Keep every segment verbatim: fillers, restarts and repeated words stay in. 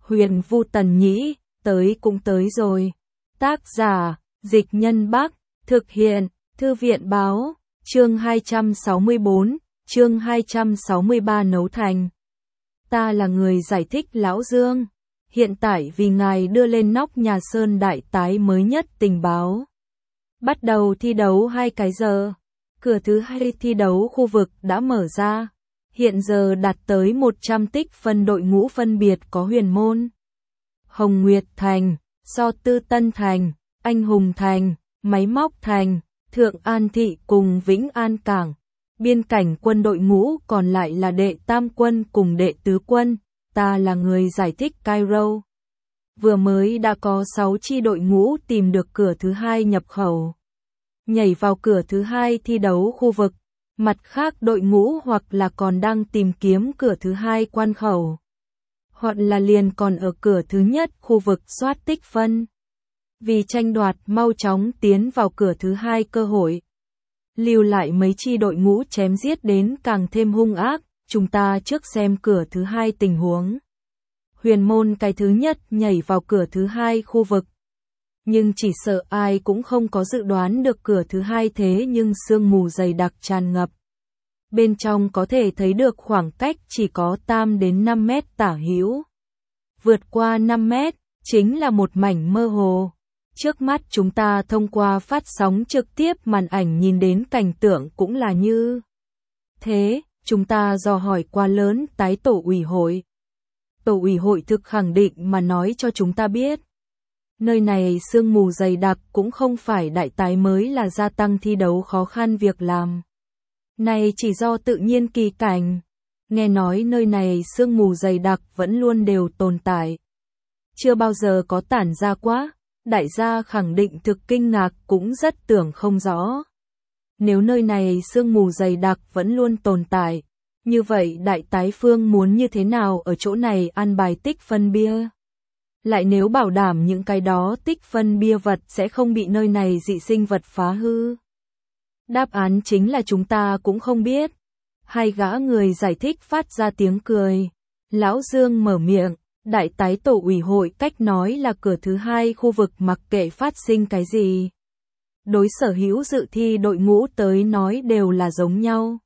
Huyền Vu Tần Nhĩ, tới cũng tới rồi. Tác giả, Dịch Nhân Bắc, thực hiện, Thư viện Báo, chương hai trăm sáu mươi bốn, chương hai trăm sáu mươi ba nấu thành. Ta là người giải thích Lão Dương. Hiện tại vì ngài đưa lên nóc nhà Sơn Đại Tái mới nhất tình báo. Bắt đầu thi đấu hai cái giờ. Cửa thứ hai thi đấu khu vực đã mở ra. Hiện giờ đạt tới một trăm tích phân đội ngũ phân biệt có Huyền Môn, Hồng Nguyệt Thành, So Tư Tân Thành, Anh Hùng Thành, Máy Móc Thành, Thượng An Thị cùng Vĩnh An Cảng. Biên cảnh quân đội ngũ còn lại là đệ tam quân cùng đệ tứ quân. Ta là người giải thích Cairo. Vừa mới đã có sáu chi đội ngũ tìm được cửa thứ hai nhập khẩu. Nhảy vào cửa thứ hai thi đấu khu vực. Mặt khác đội ngũ hoặc là còn đang tìm kiếm cửa thứ hai quan khẩu. Hoặc là liền còn ở cửa thứ nhất khu vực soát tích phân. Vì tranh đoạt mau chóng tiến vào cửa thứ hai cơ hội. Lưu lại mấy chi đội ngũ chém giết đến càng thêm hung ác. Chúng ta trước xem cửa thứ hai tình huống. Huyền Môn cái thứ nhất nhảy vào cửa thứ hai khu vực. Nhưng chỉ sợ ai cũng không có dự đoán được cửa thứ hai thế nhưng sương mù dày đặc tràn ngập. Bên trong có thể thấy được khoảng cách chỉ có tam đến năm mét tả hữu. Vượt qua năm mét, chính là một mảnh mơ hồ. Trước mắt chúng ta thông qua phát sóng trực tiếp màn ảnh nhìn đến cảnh tượng cũng là như thế. Chúng ta dò hỏi qua lớn tái tổ ủy hội. Tổ ủy hội thực khẳng định mà nói cho chúng ta biết. Nơi này sương mù dày đặc cũng không phải đại tái mới là gia tăng thi đấu khó khăn việc làm. Này chỉ do tự nhiên kỳ cảnh. Nghe nói nơi này sương mù dày đặc vẫn luôn đều tồn tại. Chưa bao giờ có tản ra quá. Đại gia khẳng định thực kinh ngạc cũng rất tưởng không rõ. Nếu nơi này sương mù dày đặc vẫn luôn tồn tại, như vậy đại tái phương muốn như thế nào ở chỗ này ăn bài tích phân bia? Lại nếu bảo đảm những cái đó tích phân bia vật sẽ không bị nơi này dị sinh vật phá hư? Đáp án chính là chúng ta cũng không biết. Hai gã người giải thích phát ra tiếng cười. Lão Dương mở miệng, đại tái tổ ủy hội cách nói là cửa thứ hai khu vực mặc kệ phát sinh cái gì. Đối sở hữu dự thi đội ngũ tới nói đều là giống nhau.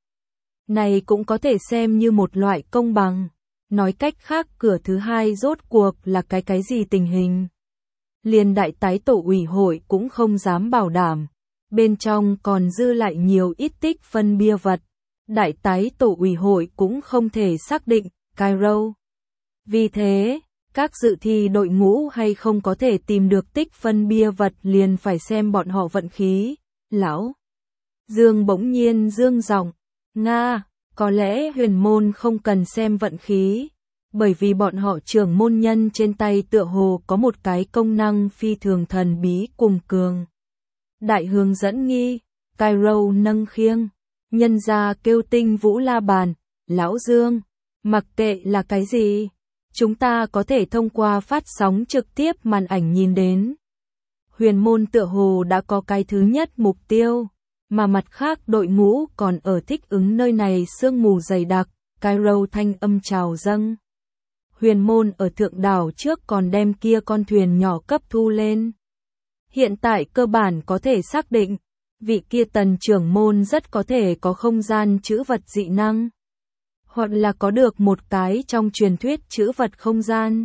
Này cũng có thể xem như một loại công bằng. Nói cách khác cửa thứ hai rốt cuộc là cái cái gì tình hình. Liên đại tái tổ ủy hội cũng không dám bảo đảm. Bên trong còn dư lại nhiều ít tích phân bia vật. Đại tái tổ ủy hội cũng không thể xác định, Cairo. Vì thế, các dự thi đội ngũ hay không có thể tìm được tích phân bia vật liền phải xem bọn họ vận khí. Lão Dương bỗng nhiên dương giọng, Nga, có lẽ Huyền Môn không cần xem vận khí, bởi vì bọn họ trưởng môn nhân trên tay tựa hồ có một cái công năng phi thường thần bí cùng cường. Đại hướng dẫn nghi, Cairo nâng khiêng, nhân gia kêu tinh vũ la bàn, Lão Dương, mặc kệ là cái gì. Chúng ta có thể thông qua phát sóng trực tiếp màn ảnh nhìn đến. Huyền Môn tựa hồ đã có cái thứ nhất mục tiêu, mà mặt khác đội ngũ còn ở thích ứng nơi này sương mù dày đặc, Cairo thanh âm trào dâng. Huyền Môn ở thượng đảo trước còn đem kia con thuyền nhỏ cấp thu lên. Hiện tại cơ bản có thể xác định, vị kia tần trưởng môn rất có thể có không gian chữ vật dị năng. Hoặc là có được một cái trong truyền thuyết chữ vật không gian.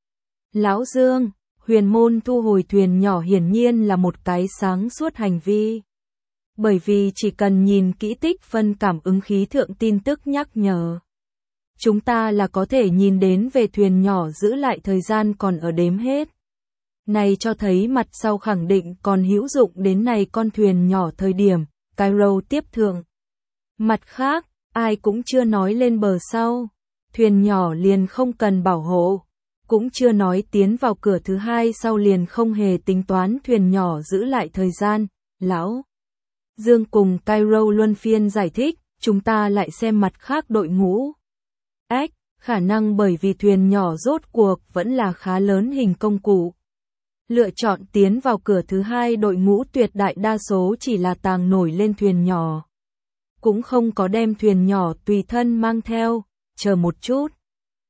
Lão Dương, Huyền Môn thu hồi thuyền nhỏ hiển nhiên là một cái sáng suốt hành vi. Bởi vì chỉ cần nhìn kỹ tích phân cảm ứng khí thượng tin tức nhắc nhở. Chúng ta là có thể nhìn đến về thuyền nhỏ giữ lại thời gian còn ở đếm hết. Này cho thấy mặt sau khẳng định còn hữu dụng đến này con thuyền nhỏ thời điểm, Cairo tiếp thượng. Mặt khác, ai cũng chưa nói lên bờ sau, thuyền nhỏ liền không cần bảo hộ, cũng chưa nói tiến vào cửa thứ hai sau liền không hề tính toán thuyền nhỏ giữ lại thời gian. Lão Dương cùng Cairo luân phiên giải thích, chúng ta lại xem mặt khác đội ngũ. Ách, khả năng bởi vì thuyền nhỏ rốt cuộc vẫn là khá lớn hình công cụ. Lựa chọn tiến vào cửa thứ hai đội ngũ tuyệt đại đa số chỉ là tàng nổi lên thuyền nhỏ. Cũng không có đem thuyền nhỏ tùy thân mang theo, chờ một chút.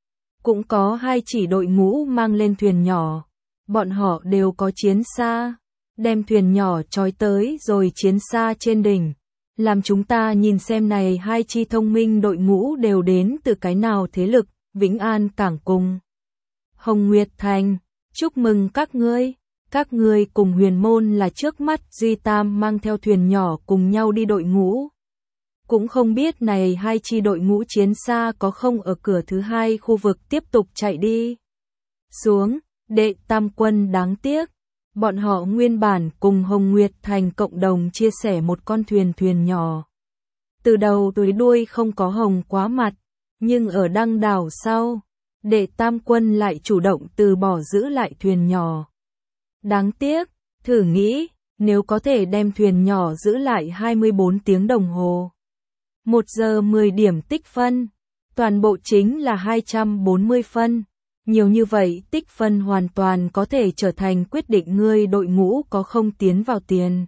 Cũng có hai chỉ đội ngũ mang lên thuyền nhỏ. Bọn họ đều có chiến xa. Đem thuyền nhỏ trói tới rồi chiến xa trên đỉnh. Làm chúng ta nhìn xem này hai chi thông minh đội ngũ đều đến từ cái nào thế lực, Vĩnh An Cảng cùng Hồng Nguyệt Thành. Chúc mừng các ngươi. Các ngươi cùng Huyền Môn là trước mắt Duy Tam mang theo thuyền nhỏ cùng nhau đi đội ngũ. Cũng không biết này hai chi đội ngũ chiến xa có không ở cửa thứ hai khu vực tiếp tục chạy đi xuống. Đệ Tam quân đáng tiếc. Bọn họ nguyên bản cùng Hồng Nguyệt Thành cộng đồng chia sẻ một con thuyền thuyền nhỏ. Từ đầu tới đuôi không có hồng quá mặt, nhưng ở đăng đảo sau, Đệ Tam quân lại chủ động từ bỏ giữ lại thuyền nhỏ. Đáng tiếc, thử nghĩ, nếu có thể đem thuyền nhỏ giữ lại hai mươi bốn tiếng đồng hồ. một giờ mười điểm tích phân, toàn bộ chính là hai trăm bốn mươi phân. Nhiều như vậy tích phân hoàn toàn có thể trở thành quyết định ngươi đội ngũ có không tiến vào tiền.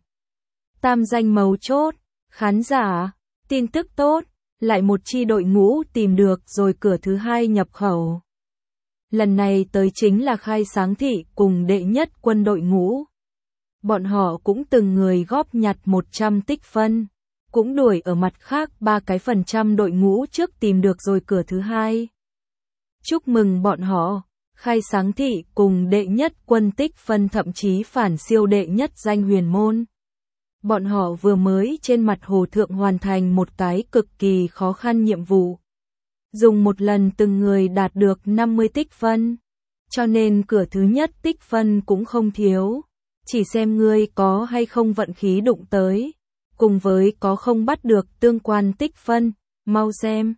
Tam danh mấu chốt, khán giả, tin tức tốt, lại một chi đội ngũ tìm được rồi cửa thứ hai nhập khẩu. Lần này tới chính là Khai Sáng Thị cùng đệ nhất quân đội ngũ. Bọn họ cũng từng người góp nhặt một trăm tích phân, cũng đuổi ở mặt khác ba cái phần trăm đội ngũ trước tìm được rồi cửa thứ hai. Chúc mừng bọn họ, Khai Sáng Thị cùng đệ nhất quân tích phân thậm chí phản siêu đệ nhất danh Huyền Môn. Bọn họ vừa mới trên mặt hồ thượng hoàn thành một cái cực kỳ khó khăn nhiệm vụ. Dùng một lần từng người đạt được năm mươi tích phân. Cho nên cửa thứ nhất tích phân cũng không thiếu. Chỉ xem ngươi có hay không vận khí đụng tới. Cùng với có không bắt được tương quan tích phân, mau xem.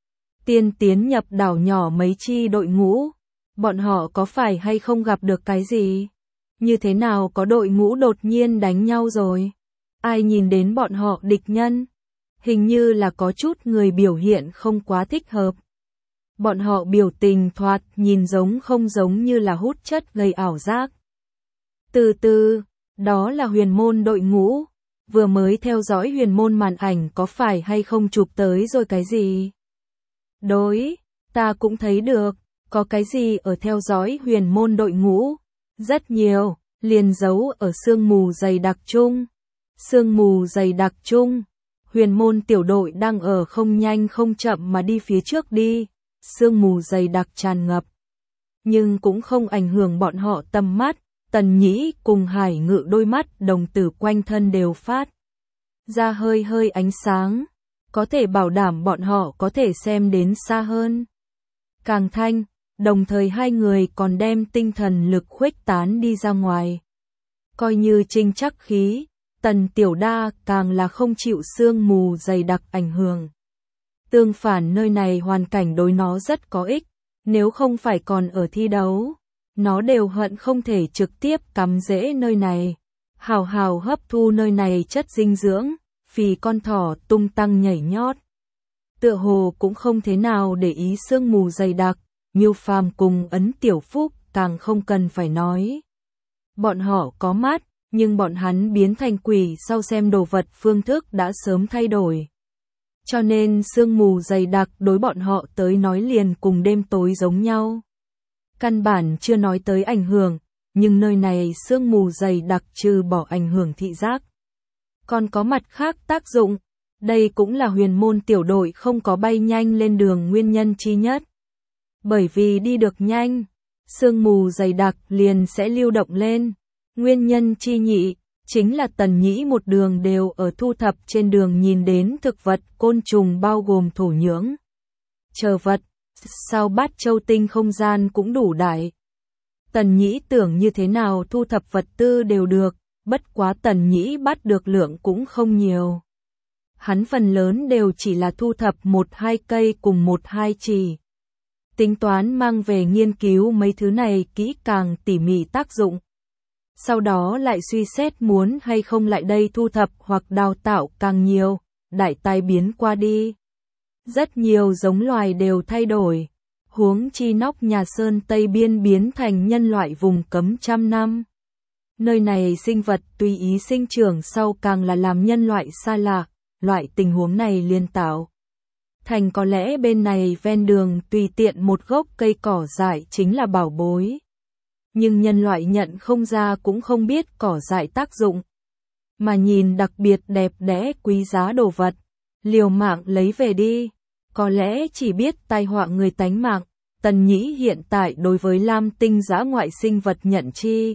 Tiên tiến nhập đảo nhỏ mấy chi đội ngũ. Bọn họ có phải hay không gặp được cái gì? Như thế nào có đội ngũ đột nhiên đánh nhau rồi? Ai nhìn đến bọn họ địch nhân? Hình như là có chút người biểu hiện không quá thích hợp. Bọn họ biểu tình thoạt nhìn giống không giống như là hút chất gây ảo giác. Từ từ, đó là Huyền Môn đội ngũ. Vừa mới theo dõi Huyền Môn màn ảnh có phải hay không chụp tới rồi cái gì? Đối, ta cũng thấy được, có cái gì ở theo dõi Huyền Môn đội ngũ? Rất nhiều, liền giấu ở sương mù dày đặc chung. Sương mù dày đặc chung. Huyền Môn tiểu đội đang ở không nhanh không chậm mà đi phía trước đi, sương mù dày đặc tràn ngập. Nhưng cũng không ảnh hưởng bọn họ tầm mắt, Tần Nhĩ cùng Hải Ngự đôi mắt đồng tử quanh thân đều phát ra hơi hơi ánh sáng, có thể bảo đảm bọn họ có thể xem đến xa hơn. Càng thanh, đồng thời hai người còn đem tinh thần lực khuếch tán đi ra ngoài. Coi như trinh chắc khí, Tần Tiểu Đa càng là không chịu sương mù dày đặc ảnh hưởng. Tương phản nơi này hoàn cảnh đối nó rất có ích, nếu không phải còn ở thi đấu, nó đều hận không thể trực tiếp cắm rễ nơi này, hào hào hấp thu nơi này chất dinh dưỡng, phì con thỏ tung tăng nhảy nhót. Tựa hồ cũng không thế nào để ý sương mù dày đặc, Miêu Phàm cùng Ấn Tiểu Phúc càng không cần phải nói. Bọn họ có mắt, nhưng bọn hắn biến thành quỷ sau xem đồ vật phương thức đã sớm thay đổi. Cho nên sương mù dày đặc đối bọn họ tới nói liền cùng đêm tối giống nhau. Căn bản chưa nói tới ảnh hưởng, nhưng nơi này sương mù dày đặc trừ bỏ ảnh hưởng thị giác. Còn có mặt khác tác dụng, đây cũng là Huyền Môn tiểu đội không có bay nhanh lên đường nguyên nhân chi nhất. Bởi vì đi được nhanh, sương mù dày đặc liền sẽ lưu động lên. Nguyên nhân chi nhị, chính là Tần Nhĩ một đường đều ở thu thập trên đường nhìn đến thực vật côn trùng bao gồm thổ nhưỡng. Chờ vật, sao Bát Châu tinh không gian cũng đủ đại. Tần Nhĩ tưởng như thế nào thu thập vật tư đều được, bất quá Tần Nhĩ bắt được lượng cũng không nhiều. Hắn phần lớn đều chỉ là thu thập một hai cây cùng một hai chỉ. Tính toán mang về nghiên cứu mấy thứ này kỹ càng tỉ mỉ tác dụng. Sau đó lại suy xét muốn hay không lại đây thu thập hoặc đào tạo càng nhiều, đại tai biến qua đi. Rất nhiều giống loài đều thay đổi, huống chi nóc nhà sơn Tây Biên biến thành nhân loại vùng cấm trăm năm. Nơi này sinh vật tùy ý sinh trưởng sau càng là làm nhân loại xa lạ, loại tình huống này liên tạo Thành có lẽ bên này ven đường tùy tiện một gốc cây cỏ dại chính là bảo bối. Nhưng nhân loại nhận không ra cũng không biết cỏ dại tác dụng. Mà nhìn đặc biệt đẹp đẽ quý giá đồ vật, liều mạng lấy về đi. Có lẽ chỉ biết tai họa người tánh mạng. Tần Nhĩ hiện tại đối với lam tinh dã ngoại sinh vật nhận chi.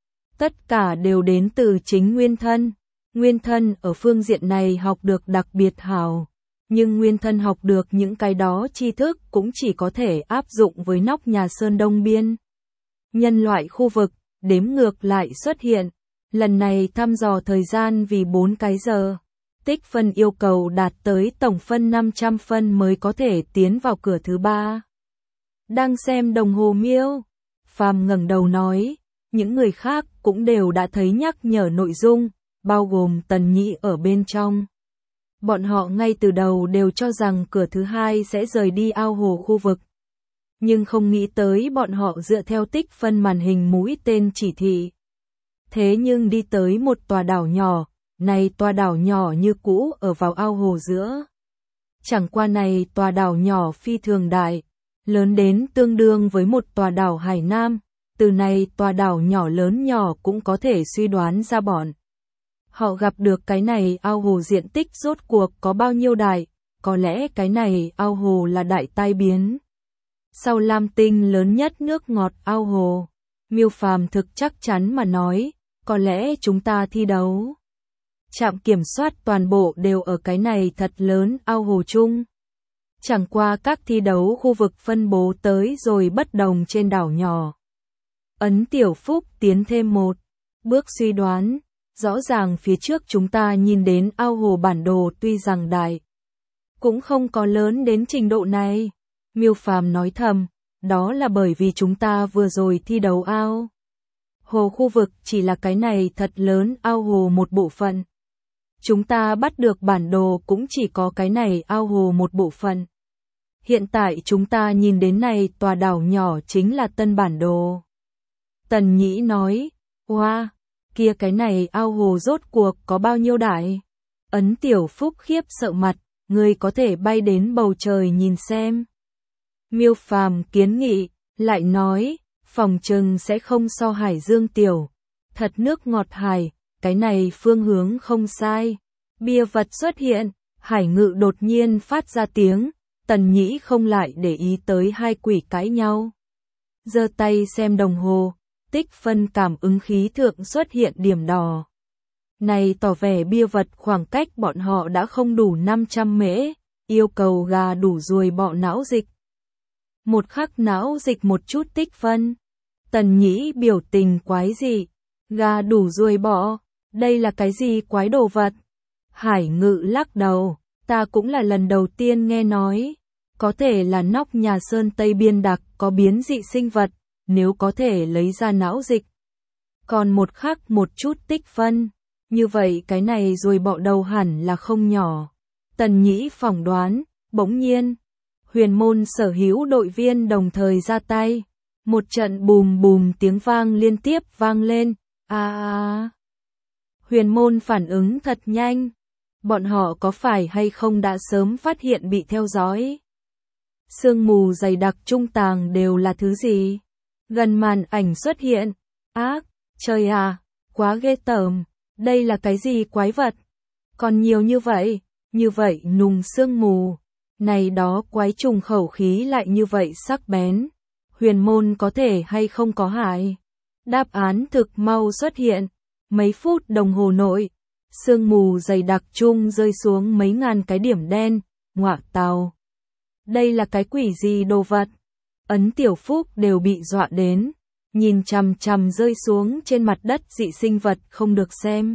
Tất cả đều đến từ chính nguyên thân. Nguyên thân ở phương diện này học được đặc biệt hào. Nhưng nguyên thân học được những cái đó tri thức cũng chỉ có thể áp dụng với nóc nhà Sơn Đông Biên. Nhân loại khu vực, đếm ngược lại xuất hiện. Lần này thăm dò thời gian vì bốn cái giờ. Tích phân yêu cầu đạt tới tổng phân năm trăm phân mới có thể tiến vào cửa thứ ba. Đang xem đồng hồ miêu. Phàm ngẩng đầu nói, những người khác cũng đều đã thấy nhắc nhở nội dung, bao gồm Tần Nhĩ ở bên trong. Bọn họ ngay từ đầu đều cho rằng cửa thứ hai sẽ rời đi ao hồ khu vực. Nhưng không nghĩ tới bọn họ dựa theo tích phân màn hình mũi tên chỉ thị. Thế nhưng đi tới một tòa đảo nhỏ, này tòa đảo nhỏ như cũ ở vào ao hồ giữa. Chẳng qua này tòa đảo nhỏ phi thường đại, lớn đến tương đương với một tòa đảo Hải Nam, từ này tòa đảo nhỏ lớn nhỏ cũng có thể suy đoán ra bọn. Họ gặp được cái này ao hồ diện tích rốt cuộc có bao nhiêu đại, có lẽ cái này ao hồ là đại tai biến. Sau lam tinh lớn nhất nước ngọt ao hồ, Miêu Phàm thực chắc chắn mà nói, có lẽ chúng ta thi đấu. Trạm kiểm soát toàn bộ đều ở cái này thật lớn ao hồ chung. Chẳng qua các thi đấu khu vực phân bố tới rồi bất đồng trên đảo nhỏ. Ấn Tiểu Phúc tiến thêm một bước suy đoán, rõ ràng phía trước chúng ta nhìn đến ao hồ bản đồ tuy rằng đại, cũng không có lớn đến trình độ này. Miêu Phàm nói thầm, đó là bởi vì chúng ta vừa rồi thi đấu ao hồ khu vực chỉ là cái này thật lớn ao hồ một bộ phận. Chúng ta bắt được bản đồ cũng chỉ có cái này ao hồ một bộ phận. Hiện tại chúng ta nhìn đến này tòa đảo nhỏ chính là tân bản đồ. Tần Nhĩ nói, wow, kia cái này ao hồ rốt cuộc có bao nhiêu đại? Ấn Tiểu Phúc khiếp sợ mặt, người có thể bay đến bầu trời nhìn xem. Miêu Phàm kiến nghị, lại nói, phòng trừng sẽ không so Hải Dương tiểu. Thật nước ngọt hải, cái này phương hướng không sai. Bia vật xuất hiện, Hải Ngự đột nhiên phát ra tiếng, Tần Nhĩ không lại để ý tới hai quỷ cãi nhau. Giơ tay xem đồng hồ, tích phân cảm ứng khí thượng xuất hiện điểm đỏ. Này tỏ vẻ bia vật khoảng cách bọn họ đã không đủ năm trăm mễ, yêu cầu gà đủ ruồi bọ não dịch. Một khắc não dịch một chút tích phân. Tần Nhĩ biểu tình quái dị, gà đủ ruồi bọ, đây là cái gì quái đồ vật? Hải Ngự lắc đầu, ta cũng là lần đầu tiên nghe nói, có thể là nóc nhà Sơn Tây Biên đặc có biến dị sinh vật, nếu có thể lấy ra não dịch. Còn một khắc một chút tích phân, như vậy cái này ruồi bọ đầu hẳn là không nhỏ. Tần Nhĩ phỏng đoán, bỗng nhiên, Huyền Môn sở hữu đội viên đồng thời ra tay. Một trận bùm bùm tiếng vang liên tiếp vang lên, a à, Huyền Môn phản ứng thật nhanh. Bọn họ có phải hay không đã sớm phát hiện bị theo dõi? Sương mù dày đặc trung tàng đều là thứ gì? Gần màn ảnh xuất hiện. Ác, trời à, quá ghê tởm. Đây là cái gì quái vật? Còn nhiều như vậy, như vậy nùng sương mù. Này đó quái trùng khẩu khí lại như vậy sắc bén. Huyền Môn có thể hay không có hại? Đáp án thực mau xuất hiện. Mấy phút đồng hồ nội, sương mù dày đặc chung rơi xuống mấy ngàn cái điểm đen, ngọa tào. Đây là cái quỷ gì đồ vật? Ấn Tiểu Phúc đều bị dọa đến, nhìn chằm chằm rơi xuống trên mặt đất dị sinh vật không được xem.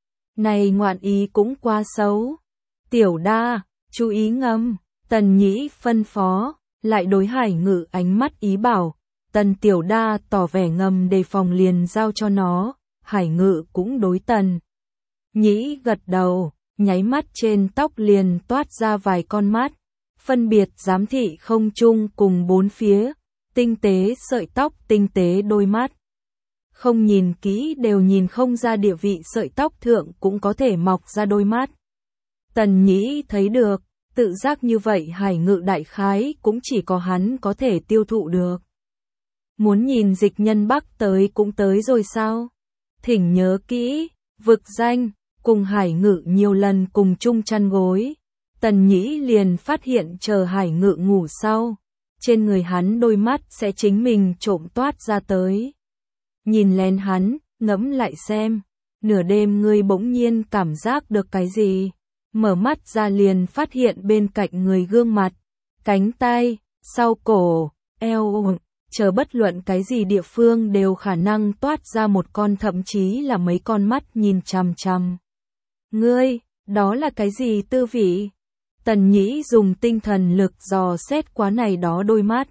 Này ngoạn ý cũng quá xấu. Tiểu Đa, chú ý ngâm, Tần Nhĩ phân phó, lại đối Hải Ngự ánh mắt ý bảo, Tần Tiểu Đa tỏ vẻ ngầm đề phòng liền giao cho nó, Hải Ngự cũng đối Tần Nhĩ gật đầu, nháy mắt trên tóc liền toát ra vài con mắt, phân biệt giám thị không trung cùng bốn phía, tinh tế sợi tóc tinh tế đôi mắt. Không nhìn kỹ đều nhìn không ra địa vị sợi tóc thượng cũng có thể mọc ra đôi mắt. Tần Nhĩ thấy được, Tự giác như vậy Hải Ngự đại khái cũng chỉ có hắn có thể tiêu thụ được. Muốn nhìn Dịch Nhân Bắc tới cũng tới rồi sao? Thỉnh nhớ kỹ, vực danh, cùng Hải Ngự nhiều lần cùng chung chăn gối. Tần Nhĩ liền phát hiện chờ Hải Ngự ngủ sau, trên người hắn đôi mắt sẽ chính mình trộm toát ra tới. Nhìn lén hắn, ngẫm lại xem, nửa đêm ngươi bỗng nhiên cảm giác được cái gì? Mở mắt ra liền phát hiện bên cạnh người gương mặt, cánh tay, sau cổ, eo, chờ bất luận cái gì địa phương đều khả năng toát ra một con thậm chí là mấy con mắt nhìn chằm chằm. Ngươi, đó là cái gì tư vị? Tần Nhĩ dùng tinh thần lực dò xét quá này đó đôi mắt.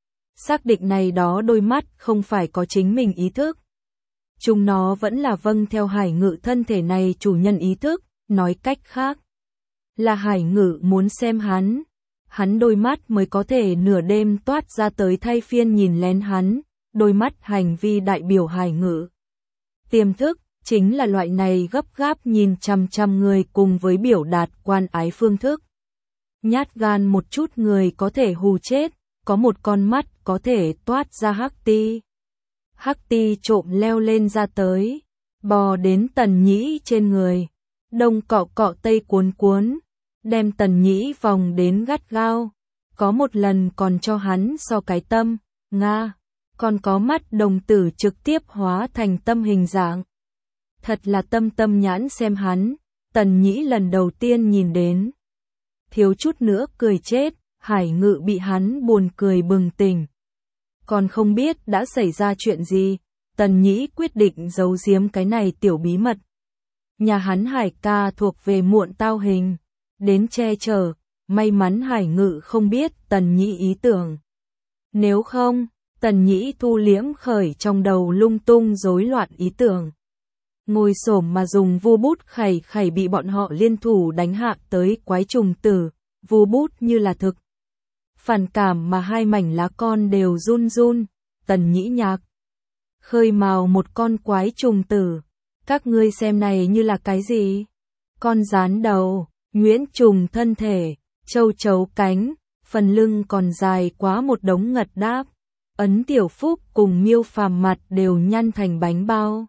Xác định này đó đôi mắt không phải có chính mình ý thức. Chúng nó vẫn là vâng theo Hải Ngự thân thể này chủ nhân ý thức, nói cách khác. Là Hải Ngự muốn xem hắn. Hắn đôi mắt mới có thể nửa đêm toát ra tới thay phiên nhìn lén hắn, đôi mắt hành vi đại biểu Hải Ngự. Tiềm thức, chính là loại này gấp gáp nhìn chằm chằm người cùng với biểu đạt quan ái phương thức. Nhát gan một chút người có thể hù chết, có một con mắt có thể toát ra hắc ti. Hắc ti trộm leo lên ra tới, bò đến Tần Nhĩ trên người, đông cọ cọ tây cuốn cuốn, đem Tần Nhĩ vòng đến gắt gao, có một lần còn cho hắn so cái tâm, nga, còn có mắt đồng tử trực tiếp hóa thành tâm hình dạng. Thật là tâm tâm nhãn xem hắn, Tần Nhĩ lần đầu tiên nhìn đến. Thiếu chút nữa cười chết, Hải Ngự bị hắn buồn cười bừng tỉnh. Còn không biết đã xảy ra chuyện gì, Tần Nhĩ quyết định giấu giếm cái này tiểu bí mật. Nhà hắn Hải ca thuộc về muộn tao hình, đến che chở, may mắn Hải Ngự không biết Tần Nhĩ ý tưởng. Nếu không, Tần Nhĩ thu liễm khởi trong đầu lung tung rối loạn ý tưởng. Ngồi xổm mà dùng vu bút khẩy khẩy bị bọn họ liên thủ đánh hạ tới quái trùng tử, vu bút như là thực. Phản cảm mà hai mảnh lá con đều run run, Tần Nhĩ nhạc. Khơi mào một con quái trùng tử, các ngươi xem này như là cái gì? Con rán đầu, nhuyễn trùng thân thể, châu chấu cánh, phần lưng còn dài quá một đống ngật đáp. Ấn Tiểu Phúc cùng Miêu Phàm mặt đều nhăn thành bánh bao.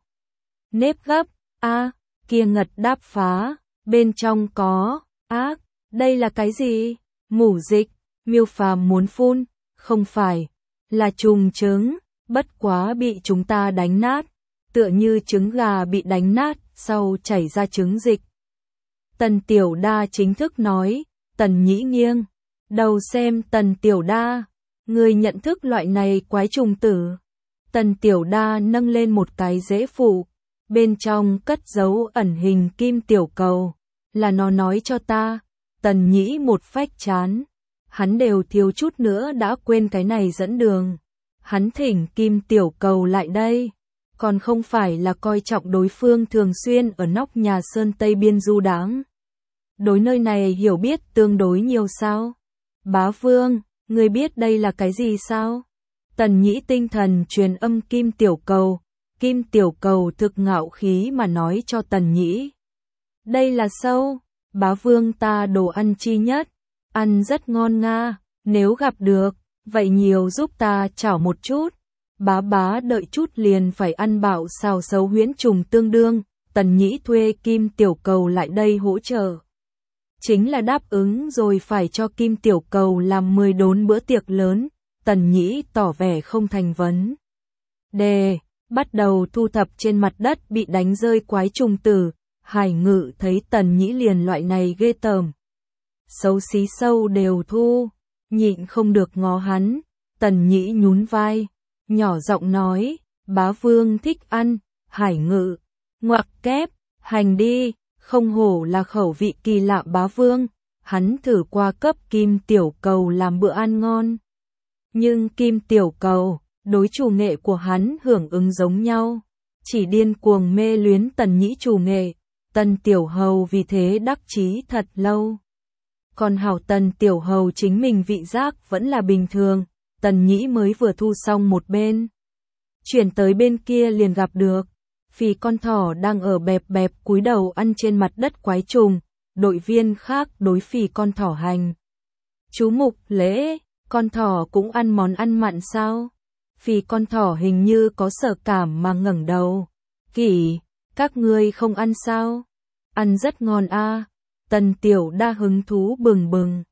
Nếp gấp, a, à, kia ngật đáp phá, bên trong có, ác, đây là cái gì? Mủ dịch, Miêu Phàm muốn phun, không phải, là trùng trứng, bất quá bị chúng ta đánh nát, tựa như trứng gà bị đánh nát, sau chảy ra trứng dịch. Tần Tiểu Đa chính thức nói, Tần Nhĩ nghiêng, đầu xem Tần Tiểu Đa, người nhận thức loại này quái trùng tử. Tần Tiểu Đa nâng lên một cái dễ phụ, bên trong cất giấu ẩn hình kim tiểu cầu, là nó nói cho ta. Tần Nhĩ một phách chán, hắn đều thiếu chút nữa đã quên cái này dẫn đường. Hắn thỉnh kim tiểu cầu lại đây, còn không phải là coi trọng đối phương thường xuyên ở nóc nhà sơn Tây Biên du đãng. Đối nơi này hiểu biết tương đối nhiều sao? Bá Vương, ngươi biết đây là cái gì sao? Tần Nhĩ tinh thần truyền âm kim tiểu cầu, kim tiểu cầu thực ngạo khí mà nói cho Tần Nhĩ. Đây là sâu, Bá Vương ta đồ ăn chi nhất, ăn rất ngon nga, nếu gặp được, vậy nhiều giúp ta chảo một chút. Bá bá đợi chút liền phải ăn bạo xào sấu huyễn trùng tương đương, Tần Nhĩ thuê kim tiểu cầu lại đây hỗ trợ. Chính là đáp ứng rồi phải cho kim tiểu cầu làm mười đốn bữa tiệc lớn, Tần Nhĩ tỏ vẻ không thành vấn đề, bắt đầu thu thập trên mặt đất bị đánh rơi quái trùng tử. Hải Ngự thấy Tần Nhĩ liền loại này ghê tởm, xấu xí sâu đều thu, nhịn không được ngó hắn. Tần Nhĩ nhún vai, nhỏ giọng nói, Bá Vương thích ăn. Hải Ngự, ngoặc kép, hành đi, không hổ là khẩu vị kỳ lạ Bá Vương. Hắn thử qua cấp kim tiểu cầu làm bữa ăn ngon, nhưng kim tiểu cầu, đối chủ nghệ của hắn hưởng ứng giống nhau, chỉ điên cuồng mê luyến Tần Nhĩ chủ nghệ. Tần Tiểu Hầu vì thế đắc chí thật lâu. Còn hảo Tần Tiểu Hầu chính mình vị giác vẫn là bình thường, Tần Nhĩ mới vừa thu xong một bên. Chuyển tới bên kia liền gặp được, Phì con thỏ đang ở bẹp bẹp cúi đầu ăn trên mặt đất quái trùng, đội viên khác đối phì con thỏ hành. Chú Mục Lễ, con thỏ cũng ăn món ăn mặn sao? Phì con thỏ hình như có sở cảm mà ngẩng đầu. Kỷ, các ngươi không ăn sao? Ăn rất ngon a. Tần Tiểu Đa hứng thú bừng bừng.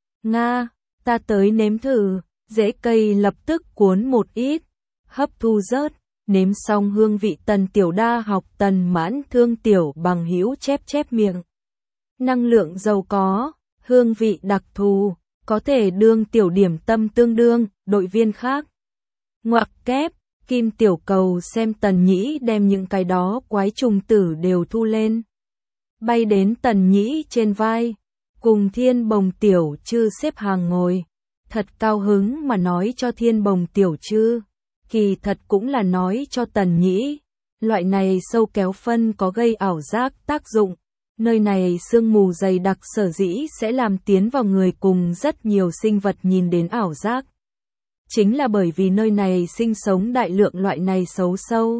Nga, ta tới nếm thử, rễ cây lập tức cuốn một ít, hấp thu rớt, nếm xong hương vị Tần Tiểu Đa học Tần Mãn Thương tiểu bằng hữu chép chép miệng. Năng lượng giàu có, hương vị đặc thù, có thể đương tiểu điểm tâm tương đương, đội viên khác. Ngoặc kép, Kim Tiểu Cầu xem Tần Nhĩ đem những cái đó quái trùng tử đều thu lên. Bay đến Tần Nhĩ trên vai, cùng Thiên Bồng Tiểu Trư xếp hàng ngồi. Thật cao hứng mà nói cho Thiên Bồng Tiểu Trư, kỳ thật cũng là nói cho Tần Nhĩ. Loại này sâu kéo phân có gây ảo giác tác dụng. Nơi này sương mù dày đặc sở dĩ sẽ làm tiến vào người cùng rất nhiều sinh vật nhìn đến ảo giác. Chính là bởi vì nơi này sinh sống đại lượng loại này xấu sâu.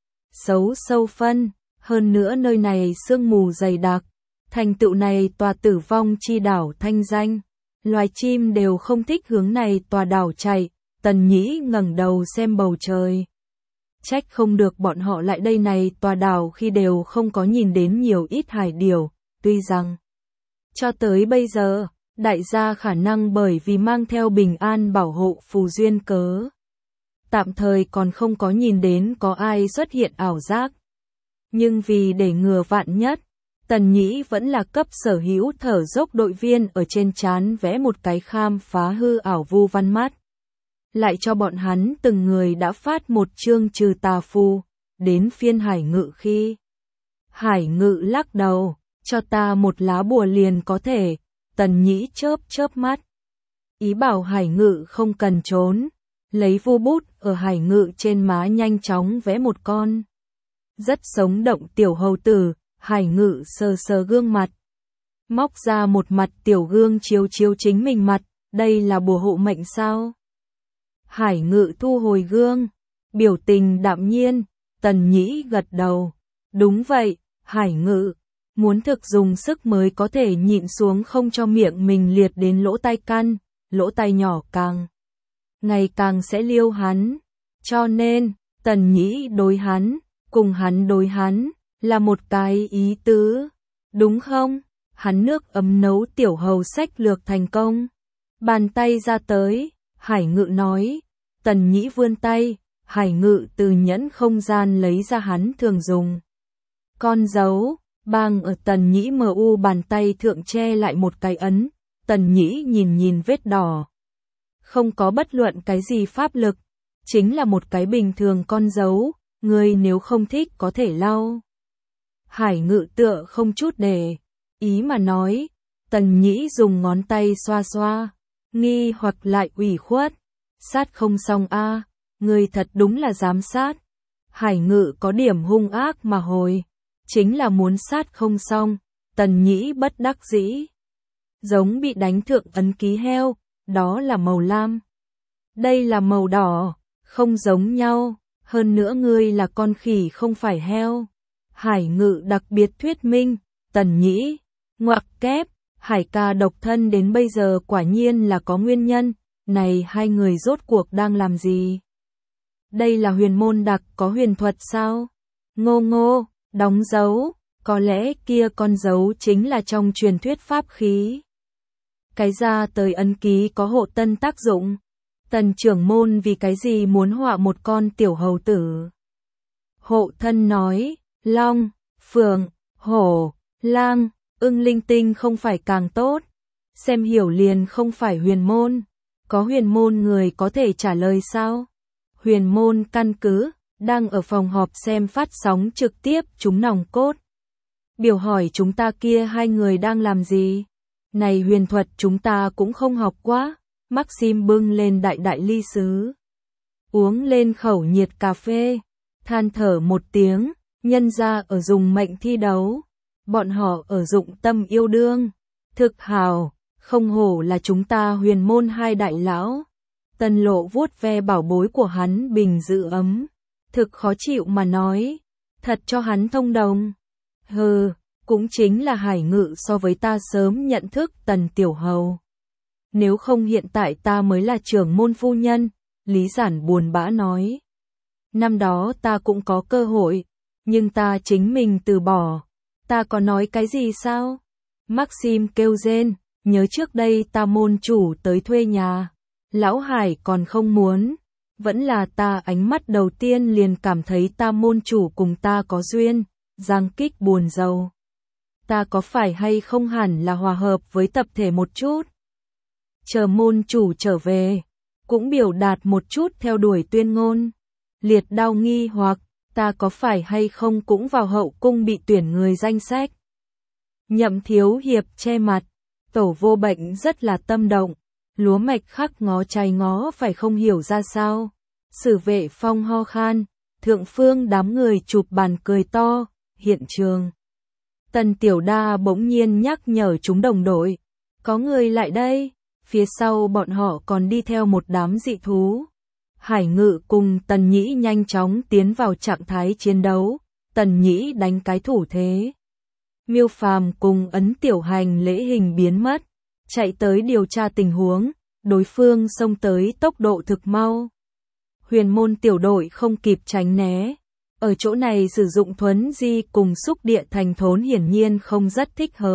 Xấu sâu phân, hơn nữa nơi này sương mù dày đặc, thành tựu này tòa tử vong chi đảo thanh danh. Loài chim đều không thích hướng này tòa đảo chạy, Tần Nhĩ ngẩng đầu xem bầu trời. Trách không được bọn họ lại đây này tòa đảo khi đều không có nhìn đến nhiều ít hải điểu, tuy rằng cho tới bây giờ, đại gia khả năng bởi vì mang theo bình an bảo hộ phù duyên cớ. Tạm thời còn không có nhìn đến có ai xuất hiện ảo giác. Nhưng vì để ngừa vạn nhất, Tần Nhĩ vẫn là cấp sở hữu thở dốc đội viên ở trên trán vẽ một cái kham phá hư ảo vu văn mắt. Lại cho bọn hắn từng người đã phát một chương trừ tà phù, đến phiên Hải Ngự khi. Hải Ngự lắc đầu, cho ta một lá bùa liền có thể, Tần Nhĩ chớp chớp mắt. Ý bảo Hải Ngự không cần trốn, lấy vu bút ở Hải Ngự trên má nhanh chóng vẽ một con. Rất sống động tiểu hầu tử, Hải Ngự sờ sờ gương mặt. Móc ra một mặt tiểu gương chiếu chiếu chính mình mặt, đây là bùa hộ mệnh sao? Hải Ngự thu hồi gương, biểu tình đạm nhiên, Tần Nhĩ gật đầu. Đúng vậy, Hải Ngự, muốn thực dùng sức mới có thể nhịn xuống không cho miệng mình liệt đến lỗ tai căn, lỗ tai nhỏ càng ngày càng sẽ liêu hắn. Cho nên, Tần Nhĩ đối hắn, cùng hắn đối hắn, là một cái ý tứ, đúng không? Hắn nước ấm nấu tiểu hầu sách lược thành công. Bàn tay ra tới, Hải Ngự nói, Tần Nhĩ vươn tay, Hải Ngự từ nhẫn không gian lấy ra hắn thường dùng. Con dấu, bang ở Tần Nhĩ mờ u bàn tay thượng che lại một cái ấn, Tần Nhĩ nhìn nhìn vết đỏ. Không có bất luận cái gì pháp lực, chính là một cái bình thường con dấu, người nếu không thích có thể lau. Hải Ngự tựa không chút để ý mà nói, Tần Nhĩ dùng ngón tay xoa xoa, nghi hoặc lại ủy khuất. Sát không xong a, người thật đúng là dám sát. Hải Ngự có điểm hung ác mà hồi, chính là muốn sát không xong, Tần Nhĩ bất đắc dĩ. Giống bị đánh thượng ấn ký heo, đó là màu lam. Đây là màu đỏ, không giống nhau, hơn nữa ngươi là con khỉ không phải heo. Hải Ngự đặc biệt thuyết minh, Tần Nhĩ, ngoặc kép, Hải ca độc thân đến bây giờ quả nhiên là có nguyên nhân. Này hai người rốt cuộc đang làm gì? Đây là huyền môn đặc có huyền thuật sao? Ngô ngô, đóng dấu, có lẽ kia con dấu chính là trong truyền thuyết pháp khí. Cái ra tới ấn ký có hộ tân tác dụng. Tần trưởng môn vì cái gì muốn họa một con tiểu hầu tử? Hộ thân nói, long, phượng, hổ, lang, ưng linh tinh không phải càng tốt. Xem hiểu liền không phải huyền môn. Có huyền môn người có thể trả lời sao? Huyền môn căn cứ, đang ở phòng họp xem phát sóng trực tiếp chúng nòng cốt. Biểu hỏi chúng ta kia hai người đang làm gì? Này huyền thuật chúng ta cũng không học quá. Maxim bưng lên đại đại ly sứ. Uống lên khẩu nhiệt cà phê. Than thở một tiếng, nhân ra ở dùng mệnh thi đấu. Bọn họ ở dụng tâm yêu đương. Thực hào. Không hổ là chúng ta huyền môn hai đại lão. Tần Lộ vuốt ve bảo bối của hắn bình giữ ấm. Thực khó chịu mà nói. Thật cho hắn thông đồng. Hừ, Cũng chính là Hải Ngự so với ta sớm nhận thức Tần Tiểu Hầu. Nếu không hiện tại ta mới là trưởng môn phu nhân, Lý Giản buồn bã nói. Năm đó ta cũng có cơ hội, nhưng ta chính mình từ bỏ. Ta có nói cái gì sao? Maxim kêu rên, nhớ trước đây ta môn chủ tới thuê nhà. Lão Hải còn không muốn. Vẫn là ta ánh mắt đầu tiên liền cảm thấy ta môn chủ cùng ta có duyên. Giang Kích buồn rầu. Ta có phải hay không hẳn là hòa hợp với tập thể một chút? Chờ môn chủ trở về, cũng biểu đạt một chút theo đuổi tuyên ngôn. Liệt Đao nghi hoặc, ta có phải hay không cũng vào hậu cung bị tuyển người danh sách? Nhậm Thiếu Hiệp che mặt, Tổ Vô Bệnh rất là tâm động, lúa mạch khắc ngó trái ngó phải không hiểu ra sao. Sử Vệ Phong ho khan, thượng phương đám người chụp bàn cười to, hiện trường. Tần Tiểu Đa bỗng nhiên nhắc nhở chúng đồng đội, có người lại đây, phía sau bọn họ còn đi theo một đám dị thú. Hải Ngự cùng Tần Nhĩ nhanh chóng tiến vào trạng thái chiến đấu, Tần Nhĩ đánh cái thủ thế. Miêu Phàm cùng Ấn Tiểu Hành lễ hình biến mất, chạy tới điều tra tình huống, đối phương xông tới tốc độ thực mau. Huyền môn tiểu đội không kịp tránh né. Ở chỗ này sử dụng thuấn di cùng xúc địa thành thốn hiển nhiên không rất thích hợp.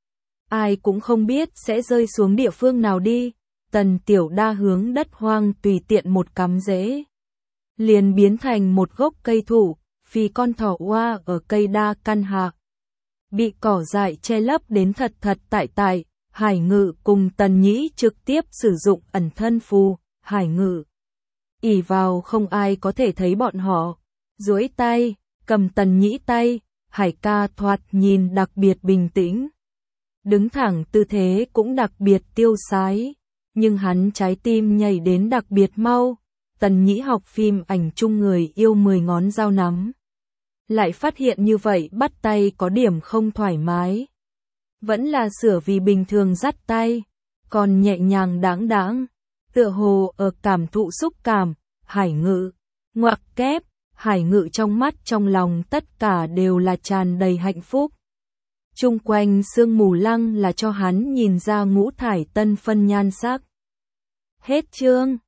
Ai cũng không biết sẽ rơi xuống địa phương nào đi. Tần Tiểu Đa hướng đất hoang tùy tiện một cắm rễ, liền biến thành một gốc cây thụ, phi con thỏ oa ở cây đa căn hạ. Bị cỏ dại che lấp đến thật thật tại tại, Hải Ngự cùng Tần Nhĩ trực tiếp sử dụng ẩn thân phù, Hải Ngự ỷ vào không ai có thể thấy bọn họ, duỗi tay, cầm Tần Nhĩ tay, Hải ca thoạt nhìn đặc biệt bình tĩnh. Đứng thẳng tư thế cũng đặc biệt tiêu sái, nhưng hắn trái tim nhảy đến đặc biệt mau. Tần Nhĩ học phim ảnh chung người yêu mười ngón dao nắm. Lại phát hiện như vậy bắt tay có điểm không thoải mái. Vẫn là sửa vì bình thường dắt tay, còn nhẹ nhàng đáng đáng, tựa hồ ở cảm thụ xúc cảm. Hải Ngự, ngoặc kép, Hải Ngự trong mắt trong lòng tất cả đều là tràn đầy hạnh phúc. Chung quanh sương mù lăng là cho hắn nhìn ra ngũ thải tân phân nhan sắc. Hết chương.